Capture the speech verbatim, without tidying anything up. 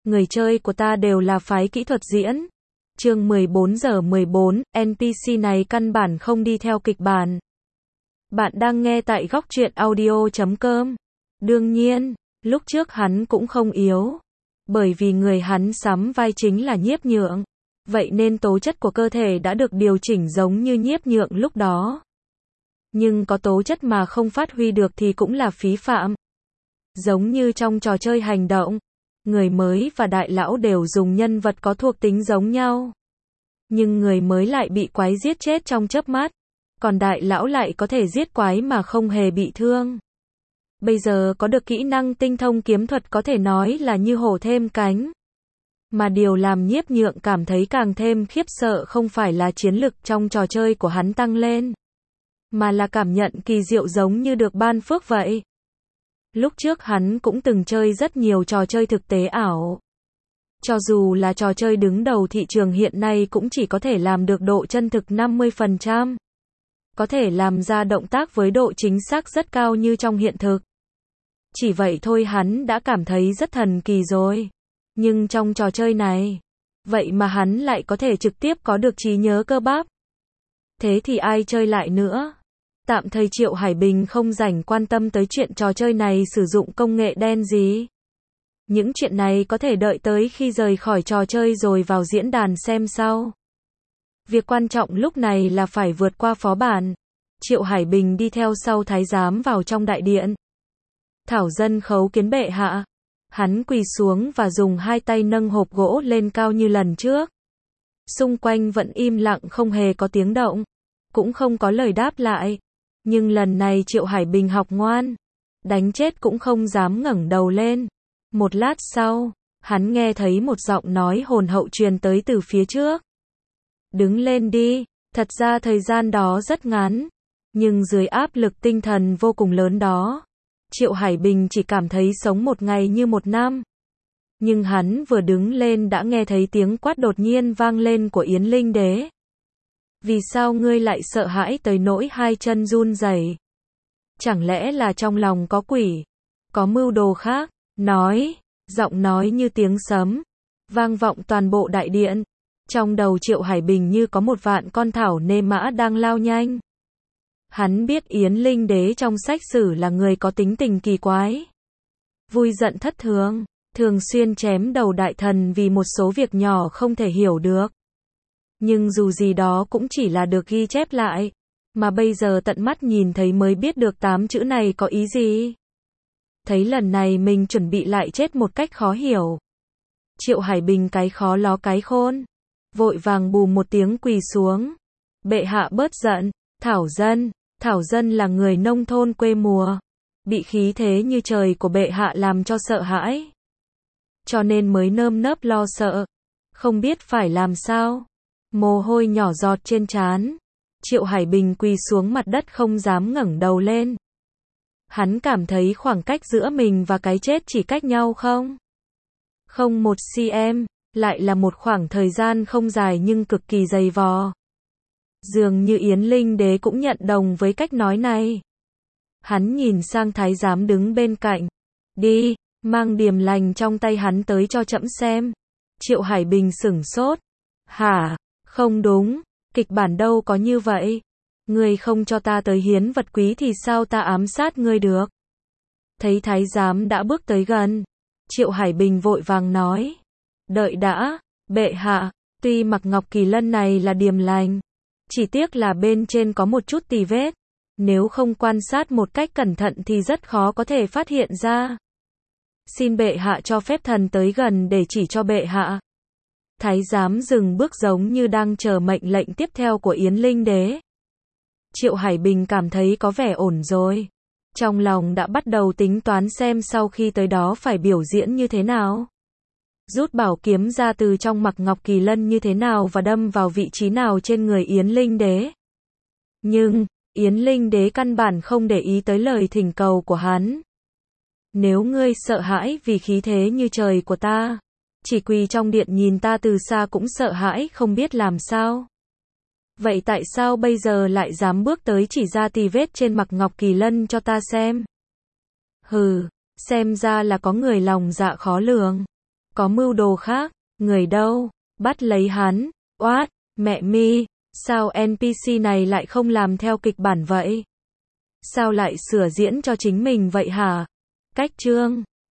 người chơi của ta đều là phái kỹ thuật diễn. Chương mười bốn giờ mười bốn, en pê xê này căn bản không đi theo kịch bản. Bạn đang nghe tại góc truyện audio chấm com. Đương nhiên, lúc trước hắn cũng không yếu. Bởi vì người hắn sắm vai chính là Nhiếp Nhượng. Vậy nên tố chất của cơ thể đã được điều chỉnh giống như Nhiếp Nhượng lúc đó. Nhưng có tố chất mà không phát huy được thì cũng là phí phạm. Giống như trong trò chơi hành động, người mới và đại lão đều dùng nhân vật có thuộc tính giống nhau. Nhưng người mới lại bị quái giết chết trong chớp mắt, còn đại lão lại có thể giết quái mà không hề bị thương. Bây giờ có được kỹ năng tinh thông kiếm thuật có thể nói là như hổ thêm cánh. Mà điều làm Nhiếp Nhượng cảm thấy càng thêm khiếp sợ không phải là chiến lực trong trò chơi của hắn tăng lên, mà là cảm nhận kỳ diệu giống như được ban phước vậy. Lúc trước hắn cũng từng chơi rất nhiều trò chơi thực tế ảo. Cho dù là trò chơi đứng đầu thị trường hiện nay cũng chỉ có thể làm được độ chân thực năm mươi phần trăm. Có thể làm ra động tác với độ chính xác rất cao như trong hiện thực. Chỉ vậy thôi hắn đã cảm thấy rất thần kỳ rồi. Nhưng trong trò chơi này, vậy mà hắn lại có thể trực tiếp có được trí nhớ cơ bắp. Thế thì ai chơi lại nữa? Tạm thời Triệu Hải Bình không rảnh quan tâm tới chuyện trò chơi này sử dụng công nghệ đen gì. Những chuyện này có thể đợi tới khi rời khỏi trò chơi rồi vào diễn đàn xem sau. Việc quan trọng lúc này là phải vượt qua phó bản. Triệu Hải Bình đi theo sau thái giám vào trong đại điện. Thảo dân khấu kiến bệ hạ. Hắn quỳ xuống và dùng hai tay nâng hộp gỗ lên cao như lần trước. Xung quanh vẫn im lặng không hề có tiếng động. Cũng không có lời đáp lại. Nhưng lần này Triệu Hải Bình học ngoan. Đánh chết cũng không dám ngẩng đầu lên. Một lát sau, hắn nghe thấy một giọng nói hồn hậu truyền tới từ phía trước. Đứng lên đi, thật ra thời gian đó rất ngắn. Nhưng dưới áp lực tinh thần vô cùng lớn đó, Triệu Hải Bình chỉ cảm thấy sống một ngày như một năm. Nhưng hắn vừa đứng lên đã nghe thấy tiếng quát đột nhiên vang lên của Yến Linh Đế. Vì sao ngươi lại sợ hãi tới nỗi hai chân run rẩy? Chẳng lẽ là trong lòng có quỷ? Có mưu đồ khác? Nói, giọng nói như tiếng sấm, vang vọng toàn bộ đại điện. Trong đầu Triệu Hải Bình như có một vạn con thảo nê mã đang lao nhanh. Hắn biết Yến Linh Đế trong sách sử là người có tính tình kỳ quái. Vui giận thất thường, thường xuyên chém đầu đại thần vì một số việc nhỏ không thể hiểu được. Nhưng dù gì đó cũng chỉ là được ghi chép lại, mà bây giờ tận mắt nhìn thấy mới biết được tám chữ này có ý gì. Thấy lần này mình chuẩn bị lại chết một cách khó hiểu. Triệu Hải Bình cái khó ló cái khôn. Vội vàng bù một tiếng quỳ xuống. Bệ hạ bớt giận, Thảo dân, Thảo dân là người nông thôn quê mùa. Bị khí thế như trời của bệ hạ làm cho sợ hãi. Cho nên mới nơm nớp lo sợ. Không biết phải làm sao. Mồ hôi nhỏ giọt trên trán. Triệu Hải Bình quỳ xuống mặt đất không dám ngẩng đầu lên. Hắn cảm thấy khoảng cách giữa mình và cái chết chỉ cách nhau không? Không một cm, lại là một khoảng thời gian không dài nhưng cực kỳ dày vò. Dường như Yến Linh Đế cũng nhận đồng với cách nói này. Hắn nhìn sang thái giám đứng bên cạnh. Đi, mang điềm lành trong tay hắn tới cho trẫm xem. Triệu Hải Bình sửng sốt. Hả? Không đúng, kịch bản đâu có như vậy. Ngươi không cho ta tới hiến vật quý thì sao ta ám sát ngươi được? Thấy thái giám đã bước tới gần, Triệu Hải Bình vội vàng nói. Đợi đã, bệ hạ, tuy mặc ngọc kỳ lân này là điềm lành, chỉ tiếc là bên trên có một chút tì vết. Nếu không quan sát một cách cẩn thận thì rất khó có thể phát hiện ra. Xin bệ hạ cho phép thần tới gần để chỉ cho bệ hạ. Thái giám dừng bước giống như đang chờ mệnh lệnh tiếp theo của Yến Linh Đế. Triệu Hải Bình cảm thấy có vẻ ổn rồi. Trong lòng đã bắt đầu tính toán xem sau khi tới đó phải biểu diễn như thế nào. Rút bảo kiếm ra từ trong mặc ngọc kỳ lân như thế nào và đâm vào vị trí nào trên người Yến Linh Đế. Nhưng, Yến Linh Đế căn bản không để ý tới lời thỉnh cầu của hắn. Nếu ngươi sợ hãi vì khí thế như trời của ta, chỉ quỳ trong điện nhìn ta từ xa cũng sợ hãi không biết làm sao. Vậy tại sao bây giờ lại dám bước tới chỉ ra tì vết trên mặc ngọc kỳ lân cho ta xem? Hừ, xem ra là có người lòng dạ khó lường. có mưu đồ khác. Người đâu? Bắt lấy hắn. Oát, mẹ mi, sao en pê xê này lại không làm theo kịch bản vậy? Sao lại sửa diễn cho chính mình vậy hả? Cách chương